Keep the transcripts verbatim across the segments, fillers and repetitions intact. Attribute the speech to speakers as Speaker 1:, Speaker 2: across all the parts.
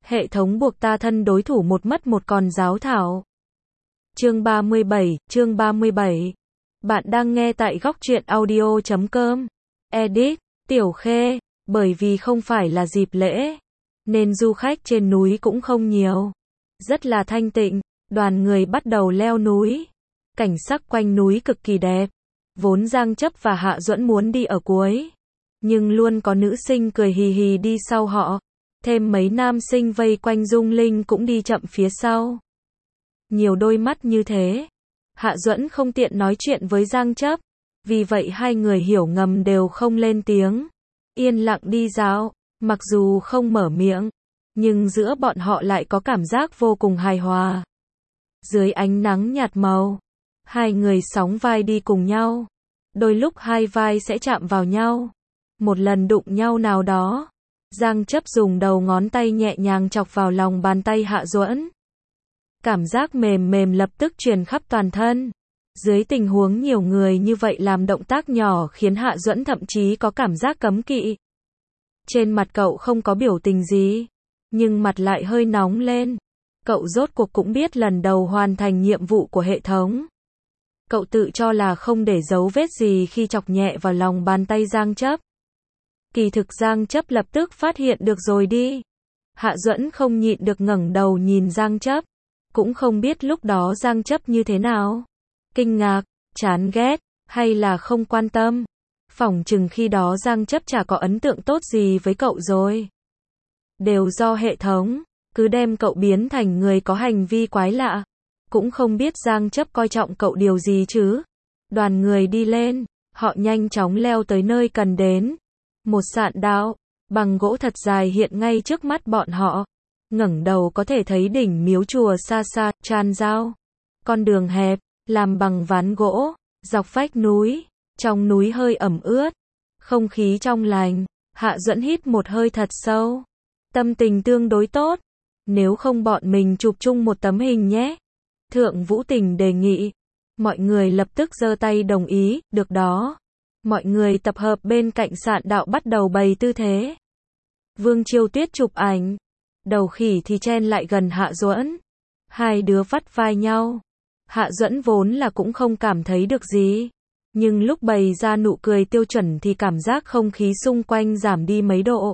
Speaker 1: Hệ thống buộc ta thân đối thủ một mất một còn giáo thảo. Chương ba mươi bảy, chương ba mươi bảy. Bạn đang nghe tại góc truyện audio chấm com. Edit, Tiểu Khê, bởi vì không phải là dịp lễ, nên du khách trên núi cũng không nhiều. Rất là thanh tịnh, đoàn người bắt đầu leo núi. Cảnh sắc quanh núi cực kỳ đẹp. Vốn Giang Chấp và Hạ Duẫn muốn đi ở cuối, nhưng luôn có nữ sinh cười hì hì đi sau họ. Thêm mấy nam sinh vây quanh Dung Linh cũng đi chậm phía sau. Nhiều đôi mắt như thế, Hạ Duẫn không tiện nói chuyện với Giang Chấp, vì vậy hai người hiểu ngầm đều không lên tiếng, yên lặng đi dạo, mặc dù không mở miệng, nhưng giữa bọn họ lại có cảm giác vô cùng hài hòa. Dưới ánh nắng nhạt màu, hai người sóng vai đi cùng nhau, đôi lúc hai vai sẽ chạm vào nhau. Một lần đụng nhau nào đó, Giang Chấp dùng đầu ngón tay nhẹ nhàng chọc vào lòng bàn tay Hạ Duẫn. Cảm giác mềm mềm lập tức truyền khắp toàn thân. Dưới tình huống nhiều người như vậy làm động tác nhỏ khiến Hạ Duẫn thậm chí có cảm giác cấm kỵ. Trên mặt cậu không có biểu tình gì, nhưng mặt lại hơi nóng lên. Cậu rốt cuộc cũng biết lần đầu hoàn thành nhiệm vụ của hệ thống. Cậu tự cho là không để dấu vết gì khi chọc nhẹ vào lòng bàn tay Giang Chấp. Kỳ thực Giang Chấp lập tức phát hiện được rồi đi. Hạ Duẫn không nhịn được ngẩng đầu nhìn Giang Chấp. Cũng không biết lúc đó Giang Chấp như thế nào. Kinh ngạc, chán ghét, hay là không quan tâm. Phỏng chừng khi đó Giang Chấp chả có ấn tượng tốt gì với cậu rồi. Đều do hệ thống, cứ đem cậu biến thành người có hành vi quái lạ. Cũng không biết Giang Chấp coi trọng cậu điều gì chứ. Đoàn người đi lên, họ nhanh chóng leo tới nơi cần đến. Một sạn đạo bằng gỗ thật dài hiện ngay trước mắt bọn họ. Ngẩng đầu có thể thấy đỉnh miếu chùa xa xa, tràn giao. Con đường hẹp, làm bằng ván gỗ, dọc vách núi, trong núi hơi ẩm ướt. Không khí trong lành, Hạ Duẫn hít một hơi thật sâu. Tâm tình tương đối tốt. Nếu không bọn mình chụp chung một tấm hình nhé. Thượng Vũ Tình đề nghị. Mọi người lập tức giơ tay đồng ý, được đó. Mọi người tập hợp bên cạnh sạn đạo bắt đầu bày tư thế. Vương Chiêu Tuyết chụp ảnh. Đầu khỉ thì chen lại gần Hạ Duẫn. Hai đứa vắt vai nhau. Hạ Duẫn vốn là cũng không cảm thấy được gì. Nhưng lúc bày ra nụ cười tiêu chuẩn thì cảm giác không khí xung quanh giảm đi mấy độ.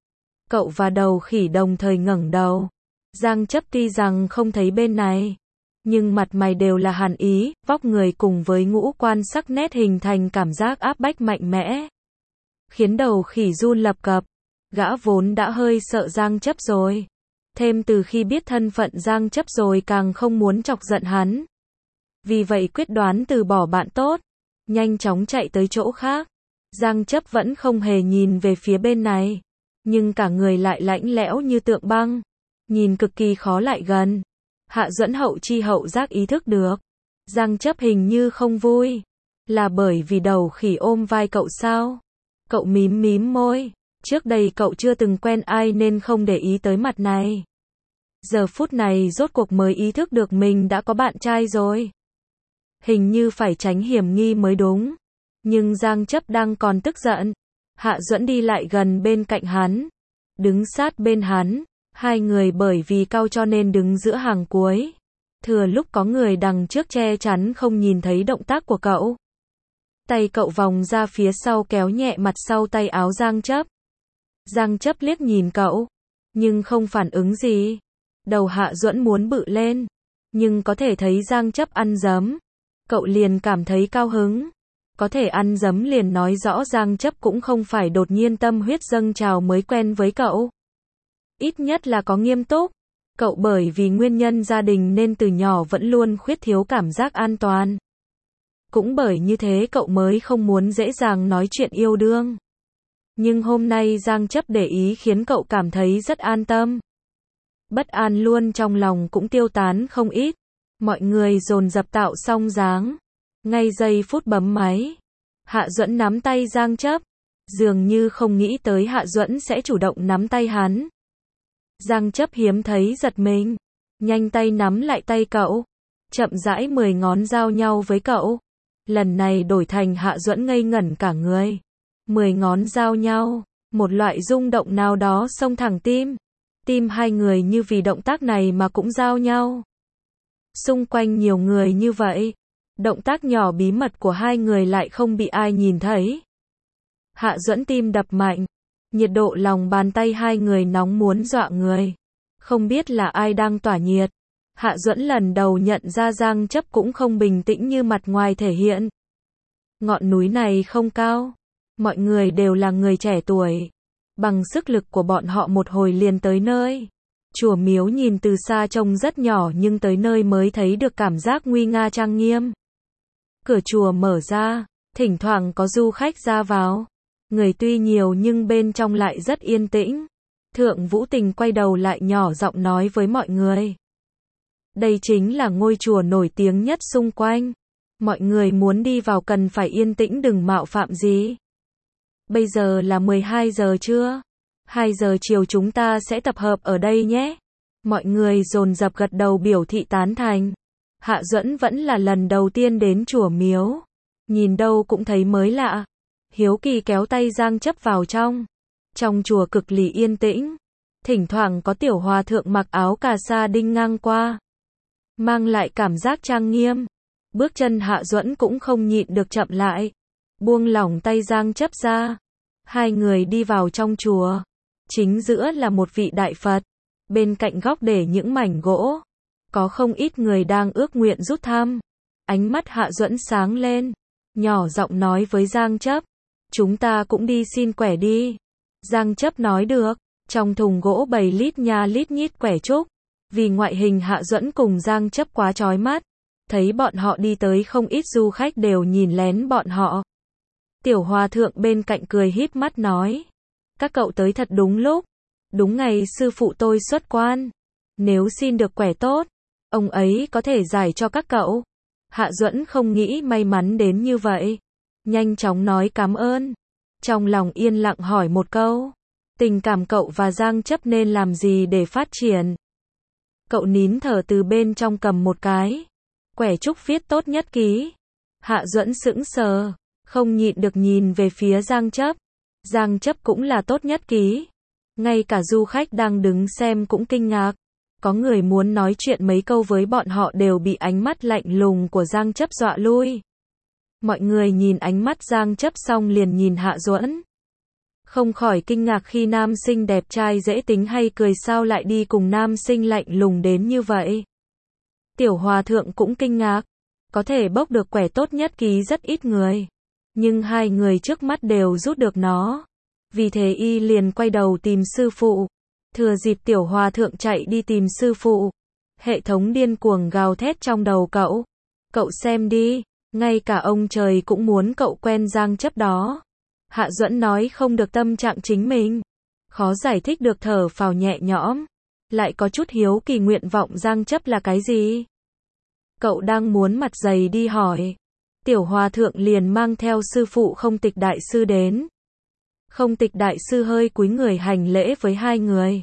Speaker 1: Cậu và đầu khỉ đồng thời ngẩng đầu. Giang Chấp tuy rằng không thấy bên này, nhưng mặt mày đều là hàn ý, vóc người cùng với ngũ quan sắc nét hình thành cảm giác áp bách mạnh mẽ. Khiến đầu khỉ run lập cập. Gã vốn đã hơi sợ Giang Chấp rồi. Thêm từ khi biết thân phận Giang Chấp rồi càng không muốn chọc giận hắn. Vì vậy quyết đoán từ bỏ bạn tốt. Nhanh chóng chạy tới chỗ khác. Giang Chấp vẫn không hề nhìn về phía bên này. Nhưng cả người lại lạnh lẽo như tượng băng. Nhìn cực kỳ khó lại gần. Hạ Duẫn hậu chi hậu giác ý thức được. Giang Chấp hình như không vui. Là bởi vì đầu khỉ ôm vai cậu sao? Cậu mím mím môi. Trước đây cậu chưa từng quen ai nên không để ý tới mặt này. Giờ phút này rốt cuộc mới ý thức được mình đã có bạn trai rồi. Hình như phải tránh hiểm nghi mới đúng. Nhưng Giang Chấp đang còn tức giận. Hạ Duẫn đi lại gần bên cạnh hắn. Đứng sát bên hắn. Hai người bởi vì cao cho nên đứng giữa hàng cuối. Thừa lúc có người đằng trước che chắn không nhìn thấy động tác của cậu. Tay cậu vòng ra phía sau kéo nhẹ mặt sau tay áo Giang Chấp. Giang Chấp liếc nhìn cậu, nhưng không phản ứng gì. Đầu Hạ Duẫn muốn bự lên, nhưng có thể thấy Giang Chấp ăn dấm. Cậu liền cảm thấy cao hứng. Có thể ăn dấm liền nói rõ Giang Chấp cũng không phải đột nhiên tâm huyết dâng trào mới quen với cậu. Ít nhất là có nghiêm túc. Cậu bởi vì nguyên nhân gia đình nên từ nhỏ vẫn luôn khuyết thiếu cảm giác an toàn. Cũng bởi như thế cậu mới không muốn dễ dàng nói chuyện yêu đương. Nhưng hôm nay Giang Chấp để ý khiến cậu cảm thấy rất an tâm. Bất an luôn trong lòng cũng tiêu tán không ít. Mọi người dồn dập tạo xong dáng. Ngay giây phút bấm máy. Hạ Duẫn nắm tay Giang Chấp. Dường như không nghĩ tới Hạ Duẫn sẽ chủ động nắm tay hắn. Giang Chấp hiếm thấy giật mình. Nhanh tay nắm lại tay cậu. Chậm rãi mười ngón giao nhau với cậu. Lần này đổi thành Hạ Duẫn ngây ngẩn cả người. Mười ngón giao nhau. Một loại rung động nào đó xông thẳng tim. Tim hai người như vì động tác này mà cũng giao nhau. Xung quanh nhiều người như vậy, động tác nhỏ bí mật của hai người lại không bị ai nhìn thấy. Hạ Duẫn tim đập mạnh, nhiệt độ lòng bàn tay hai người nóng muốn dọa người. Không biết là ai đang tỏa nhiệt. Hạ Duẫn lần đầu nhận ra Giang Chấp cũng không bình tĩnh như mặt ngoài thể hiện. Ngọn núi này không cao, mọi người đều là người trẻ tuổi. Bằng sức lực của bọn họ một hồi liền tới nơi. Chùa miếu nhìn từ xa trông rất nhỏ nhưng tới nơi mới thấy được cảm giác nguy nga trang nghiêm. Cửa chùa mở ra, thỉnh thoảng có du khách ra vào. Người tuy nhiều nhưng bên trong lại rất yên tĩnh. Thượng Vũ Tình quay đầu lại nhỏ giọng nói với mọi người. Đây chính là ngôi chùa nổi tiếng nhất xung quanh. Mọi người muốn đi vào cần phải yên tĩnh đừng mạo phạm gì. Bây giờ là mười hai giờ trưa. hai giờ chiều chúng ta sẽ tập hợp ở đây nhé. Mọi người dồn dập gật đầu biểu thị tán thành. Hạ Duẫn vẫn là lần đầu tiên đến chùa miếu. Nhìn đâu cũng thấy mới lạ. Hiếu kỳ kéo tay Giang Chấp vào trong. Trong chùa cực lì yên tĩnh. Thỉnh thoảng có tiểu hòa thượng mặc áo cà sa đinh ngang qua. Mang lại cảm giác trang nghiêm. Bước chân Hạ Duẫn cũng không nhịn được chậm lại. Buông lỏng tay Giang Chấp ra. Hai người đi vào trong chùa. Chính giữa là một vị đại Phật. Bên cạnh góc để những mảnh gỗ. Có không ít người đang ước nguyện rút thăm. Ánh mắt Hạ Duẫn sáng lên. Nhỏ giọng nói với Giang Chấp. Chúng ta cũng đi xin quẻ đi. Giang Chấp nói được. Trong thùng gỗ bày lít nha lít nhít quẻ trúc. Vì ngoại hình Hạ Duẫn cùng Giang Chấp quá chói mắt. Thấy bọn họ đi tới không ít du khách đều nhìn lén bọn họ. Tiểu hòa thượng bên cạnh cười híp mắt nói. Các cậu tới thật đúng lúc. Đúng ngày sư phụ tôi xuất quan. Nếu xin được quẻ tốt, ông ấy có thể giải cho các cậu. Hạ Duẫn không nghĩ may mắn đến như vậy. Nhanh chóng nói cảm ơn. Trong lòng yên lặng hỏi một câu. Tình cảm cậu và Giang Chấp nên làm gì để phát triển? Cậu nín thở từ bên trong cầm một cái. Quẻ trúc viết tốt nhất ký. Hạ Duẫn sững sờ. Không nhịn được nhìn về phía Giang Chấp. Giang Chấp cũng là tốt nhất ký. Ngay cả du khách đang đứng xem cũng kinh ngạc. Có người muốn nói chuyện mấy câu với bọn họ đều bị ánh mắt lạnh lùng của Giang Chấp dọa lui. Mọi người nhìn ánh mắt Giang Chấp xong liền nhìn Hạ Duẫn. Không khỏi kinh ngạc khi nam sinh đẹp trai dễ tính hay cười sao lại đi cùng nam sinh lạnh lùng đến như vậy. Tiểu hòa thượng cũng kinh ngạc. Có thể bốc được quẻ tốt nhất ký rất ít người. Nhưng hai người trước mắt đều rút được nó. Vì thế y liền quay đầu tìm sư phụ. Thừa dịp tiểu hòa thượng chạy đi tìm sư phụ. Hệ thống điên cuồng gào thét trong đầu cậu. Cậu xem đi, ngay cả ông trời cũng muốn cậu quen Giang Chấp đó. Hạ Duẫn nói không được tâm trạng chính mình. Khó giải thích được thở phào nhẹ nhõm. Lại có chút hiếu kỳ nguyện vọng Giang Chấp là cái gì? Cậu đang muốn mặt dày đi hỏi. Tiểu hòa thượng liền mang theo sư phụ Không Tịch đại sư đến. Không Tịch đại sư hơi cúi người hành lễ với hai người.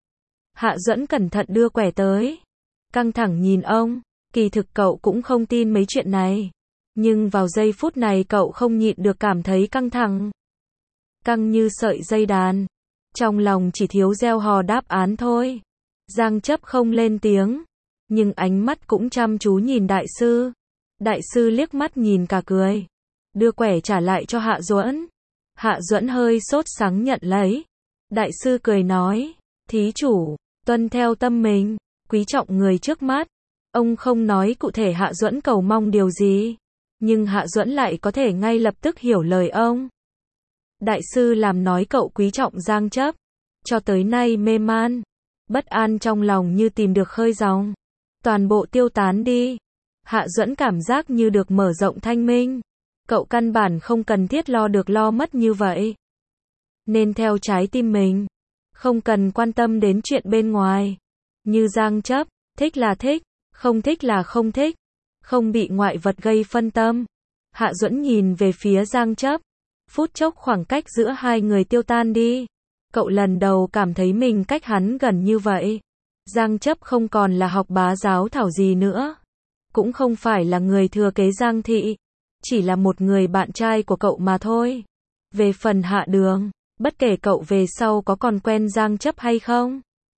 Speaker 1: Hạ Duẫn cẩn thận đưa quẻ tới. Căng thẳng nhìn ông. Kỳ thực cậu cũng không tin mấy chuyện này. Nhưng vào giây phút này cậu không nhịn được cảm thấy căng thẳng. Căng như sợi dây đàn. Trong lòng chỉ thiếu gieo hò đáp án thôi. Giang Chấp không lên tiếng. Nhưng ánh mắt cũng chăm chú nhìn đại sư. Đại sư liếc mắt nhìn cả cười. Đưa quẻ trả lại cho Hạ Duẫn. Hạ Duẫn hơi sốt sắng nhận lấy. Đại sư cười nói. Thí chủ, tuân theo tâm mình. Quý trọng người trước mắt. Ông không nói cụ thể Hạ Duẫn cầu mong điều gì. Nhưng Hạ Duẫn lại có thể ngay lập tức hiểu lời ông. Đại sư làm nói cậu quý trọng Giang Chấp. Cho tới nay mê man. Bất an trong lòng như tìm được khơi dòng. Toàn bộ tiêu tán đi. Hạ Duẫn cảm giác như được mở rộng thanh minh. Cậu căn bản không cần thiết lo được lo mất như vậy. Nên theo trái tim mình. Không cần quan tâm đến chuyện bên ngoài. Như Giang Chấp, thích là thích, không thích là không thích. Không bị ngoại vật gây phân tâm. Hạ Duẫn nhìn về phía Giang Chấp. Phút chốc khoảng cách giữa hai người tiêu tan đi. Cậu lần đầu cảm thấy mình cách hắn gần như vậy. Giang Chấp không còn là học bá giáo thảo gì nữa. Cũng không phải là người thừa kế Giang Thị. Chỉ là một người bạn trai của cậu mà thôi. Về phần Hạ Đường, bất kể cậu về sau có còn quen Giang Chấp hay không.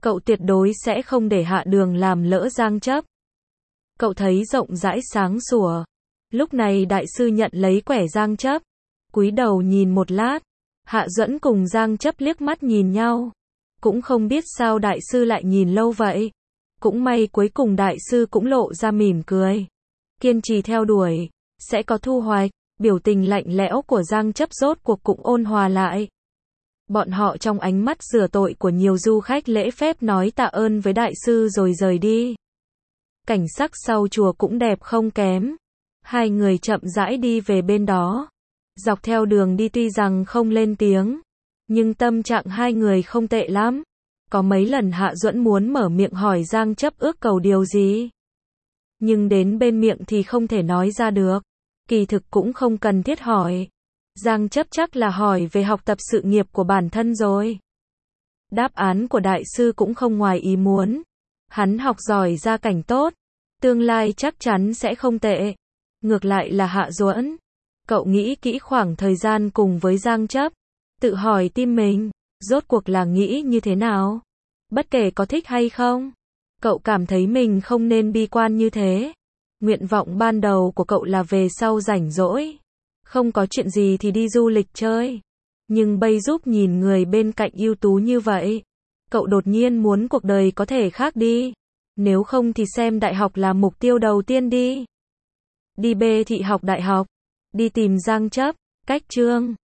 Speaker 1: Cậu tuyệt đối sẽ không để Hạ Đường làm lỡ Giang Chấp. Cậu thấy rộng rãi sáng sủa. Lúc này đại sư nhận lấy quẻ Giang Chấp, cúi đầu nhìn một lát. Hạ Duẫn cùng Giang Chấp liếc mắt nhìn nhau. Cũng không biết sao đại sư lại nhìn lâu vậy. Cũng may cuối cùng đại sư cũng lộ ra mỉm cười. Kiên trì theo đuổi, sẽ có thu hoạch. Biểu tình lạnh lẽo của Giang Chấp rốt cuộc cũng ôn hòa lại. Bọn họ trong ánh mắt rửa tội của nhiều du khách lễ phép nói tạ ơn với đại sư rồi rời đi. Cảnh sắc sau chùa cũng đẹp không kém. Hai người chậm rãi đi về bên đó. Dọc theo đường đi tuy rằng không lên tiếng, nhưng tâm trạng hai người không tệ lắm. Có mấy lần Hạ Duẫn muốn mở miệng hỏi Giang Chấp ước cầu điều gì, nhưng đến bên miệng thì không thể nói ra được. Kỳ thực cũng không cần thiết hỏi. Giang Chấp chắc là hỏi về học tập sự nghiệp của bản thân rồi. Đáp án của đại sư cũng không ngoài ý muốn. Hắn học giỏi, gia cảnh tốt, tương lai chắc chắn sẽ không tệ. Ngược lại là Hạ Duẫn, cậu nghĩ kỹ khoảng thời gian cùng với Giang Chấp, tự hỏi tim mình, rốt cuộc là nghĩ như thế nào? Bất kể có thích hay không, cậu cảm thấy mình không nên bi quan như thế. Nguyện vọng ban đầu của cậu là về sau rảnh rỗi, không có chuyện gì thì đi du lịch chơi. Nhưng bây giúp nhìn người bên cạnh ưu tú như vậy, cậu đột nhiên muốn cuộc đời có thể khác đi. Nếu không thì xem đại học là mục tiêu đầu tiên đi. Đi bê thị học đại học, đi tìm Giang Chấp, cách chương